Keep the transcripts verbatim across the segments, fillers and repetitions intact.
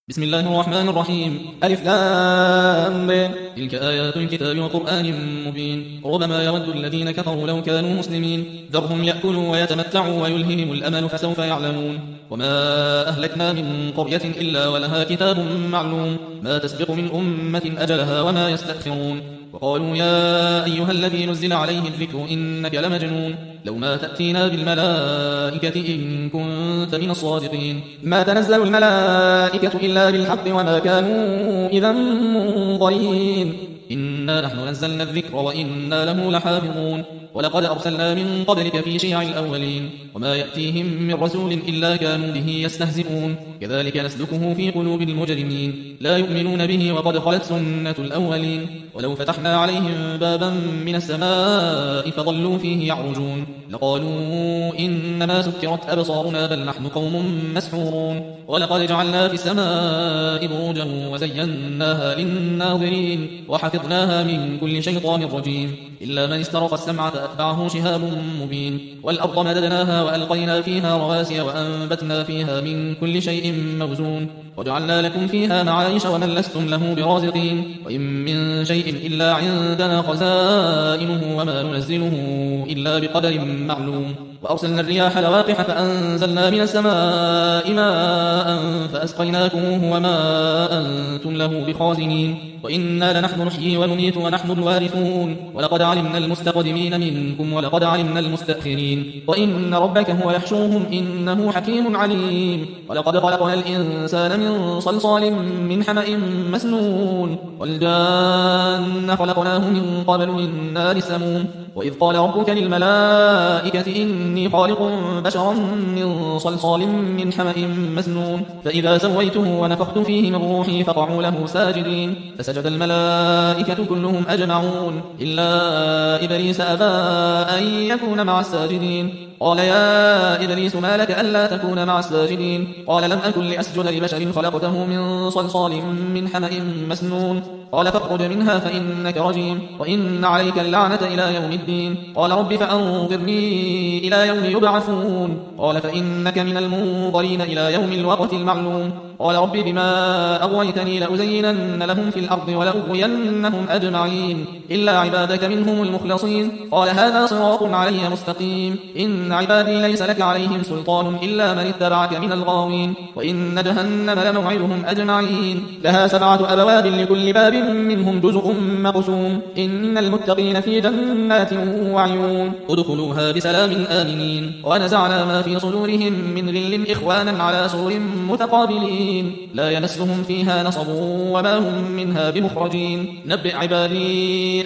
بسم الله الرحمن الرحيم. ألف لام ب. تلك آيات الكتاب وقرآن مبين. ربما يود الذين كفروا لو كانوا مسلمين ذرهم يأكلوا ويتمتعوا ويلههم الأمل فسوف يعلمون. وما أهلكنا من قرية إلا ولها كتاب معلوم ما تسبق من أمة أجلها وما يستأخرون. وقالوا يا أيها الذي نزل عليه الذكر إنك لمجنون لو ما تأتينا بالملائكة إن كنت من الصادقين. ما تنزل الملائكة إلا بالحق وما كانوا إذا منظرين. إنا نحن نزلنا الذكر وإنا له لحافظون. ولقد أرسلنا من قبلك في شيع الأولين وما يأتيهم من رسول إلا كانوا به يستهزئون. كذلك نسلكه في قلوب المجرمين لا يؤمنون به وقد خلت سنة الأولين. ولو فتحنا عليهم بابا من السماء فظلوا فيه يعرجون لقالوا إنما سكرت أبصارنا بل نحن قوم مسحورون. ولقد جعلنا في السماء بروجا وزيناها للناظرين وحفظناها من كل شيطان رجيم إلا من استرق السمع فأتبعه شهاب مبين. والأرض مددناها وألقينا فيها رواسي وأنبتنا فيها من كل شيء موزون وجعلنا لكم فيها معايش ومن لستم له برازقين. وإن من شيء إلا عندنا خزائنه وما ننزله إلا بقدر معلوم. وأرسلنا الرياح لواقح فأنزلنا من السماء ماء فأسقيناكموه وما أنتم له بخازنين. وإنا لنحن نحيي ونميت ونحن الوارثون. ولقد علمنا المستقدمين منكم ولقد علمنا المستأخرين. وإن ربك هو يحشوهم إنه حكيم عليم. ولقد خلقنا الإنسان من صلصال من حمأ مسنون والجان خلقناه من قبل من نار السموم. وإذ قال ربك للملائكة إني خالق بشرا من صلصال من حمأ مسنون فإذا سويته ونفخت فيه من روحي فقعوا له ساجدين فسجد الملائكة كلهم أجمعون إلا إبليس أبى أن يكون مع الساجدين. قال يا إبليس ما لك ألا تكون مع الساجدين؟ قال لم أكن لأسجد لبشر خلقته من صلصال من حمأ مسنون. قال فاخرج منها فإنك رجيم وإن عليك اللعنة إلى يوم الدين. قال رب فأنظرني إلى يوم يبعثون. قال فإنك من المنظرين إلى يوم الوقت المعلوم. قال رب بما أغويتني لأزينن لهم في الأرض ولأغوينهم أجمعين إلا عبادك منهم المخلصين. قال هذا صراط علي مستقيم إن عبادي ليس لك عليهم سلطان إلا من اتبعك من الغاوين. وإن جهنم لموعدهم أجمعين لها سبعة أبواب لكل باب منهم جزء مقسوم إن المتقين في جنات وعيون ادخلوها بسلام آمنين. ونزعنا ما في صدورهم من غل إخوانا على سرر متقابلين لا يمسهم فيها نصب وما هم منها بمخرجين. نبئ عبادي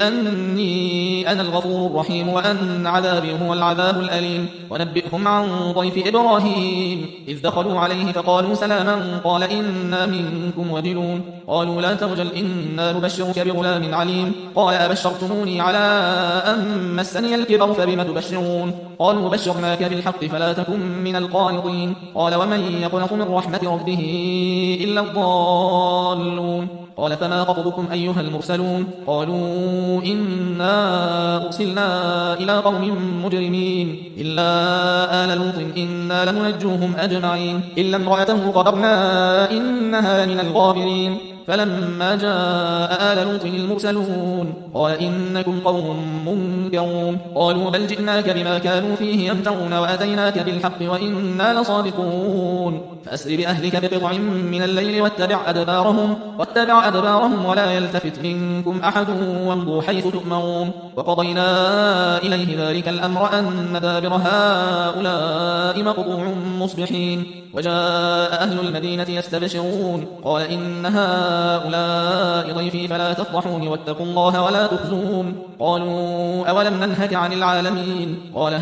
أني أنا الغفور الرحيم وأن عذابي هو العذاب الأليم. ونبئهم عن ضيف إبراهيم إذ دخلوا عليه فقالوا سلاما قال إنا منكم وجلون. قالوا لا توجل إنا نبشرك بغلام عليم. قال أبشرتموني على أن مسني الكبر فبم تبشرون؟ قالوا بشرناك بالحق فلا تكن من القانطين. قال ومن يقنط من رحمة ربه إلا الضالون. قال فما خطبكم أيها المرسلون؟ قالوا إنا أرسلنا إلى قوم مجرمين إلا آل لوط إنا لننجوهم أجمعين إلا امرأته قدرنا إنها من الغابرين. فلما جاء آل لوط المرسلون قال إنكم قوم منكرون. قالوا بل جئناك بما كانوا فيه يمترون وأتيناك بالحق وإنا لصادقون. فأسر بأهلك بقطع من الليل واتبع أدبارهم واتبع أدبارهم ولا يلتفت منكم أحد وامضوا حيث تؤمرون. وقضينا إليه ذلك الأمر أن دابر هؤلاء مقطوع مصبحين. وجاء أهل المدينة يستبشرون قال إن هؤلاء ضيفي فلا تفضحوني واتقوا الله ولا تخزون. قالوا أولم ننهك عن العالمين؟ قال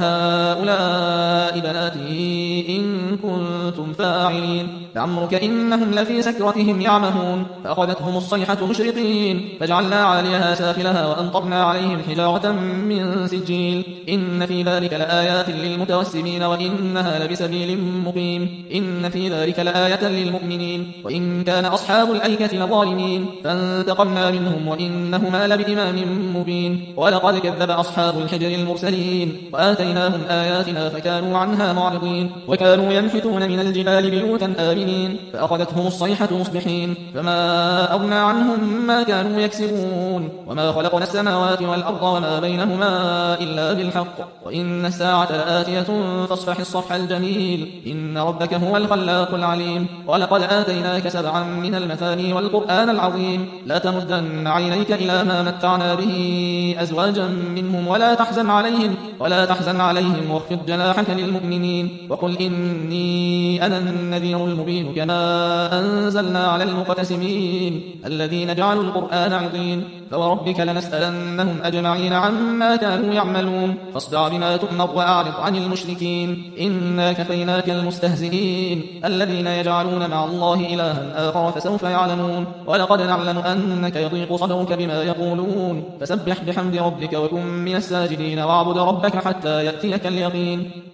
هؤلاء بناتي إن كنتم فاعلين. لعمرك إنهم لفي سكرتهم يعمهون فأخذتهم الصيحة مشرقين فجعلنا عاليها سافلها وأمطرنا عليهم حجارة من سجيل إن في ذلك لآيات للمتوسمين وإنها لبسبيل مقيم. إن في ذلك لآية للمؤمنين وإن كان أصحاب الأيكة لظالمين فانتقمنا منهم وإنهما لبإمام مبين ولقد كذب أصحاب الحجر المرسلين وآتيناهم آياتنا فكانوا عنها معرضين وكانوا ينحتون من الجبال بيوتا آمنين فأخذتهم الصيحة مصبحين فما أغنى عنهم ما كانوا يكسبون وما خلقنا السماوات والأرض وما بينهما إلا بالحق وإن الساعة لآتية فاصفح الصفح الجميل إن ربك هو الخلاق العليم ولقد آتيناك سبعا من المثاني والقرآن العظيم لا تمدن عينيك إلى ما متعنا به أزواجا منهم ولا تحزن عليهم ولا تحزن عليهم واخفض جناحك للمؤمنين وقل إني أنا النذير المبين كما أنزلنا على المقتسمين الذين جعلوا القرآن عظيم فوربك لنسألنهم أجمعين عما كانوا يعملون فاصدع بما تؤمر وأعرض عن المشركين إنا كفيناك المستهزئين الذين يجعلون مع الله إلها آخر فسوف يعلمون ولقد نعلم أنك يضيق صدرك بما يقولون فسبح بحمد ربك وكن من الساجدين واعبد ربك حتى يأتيك اليقين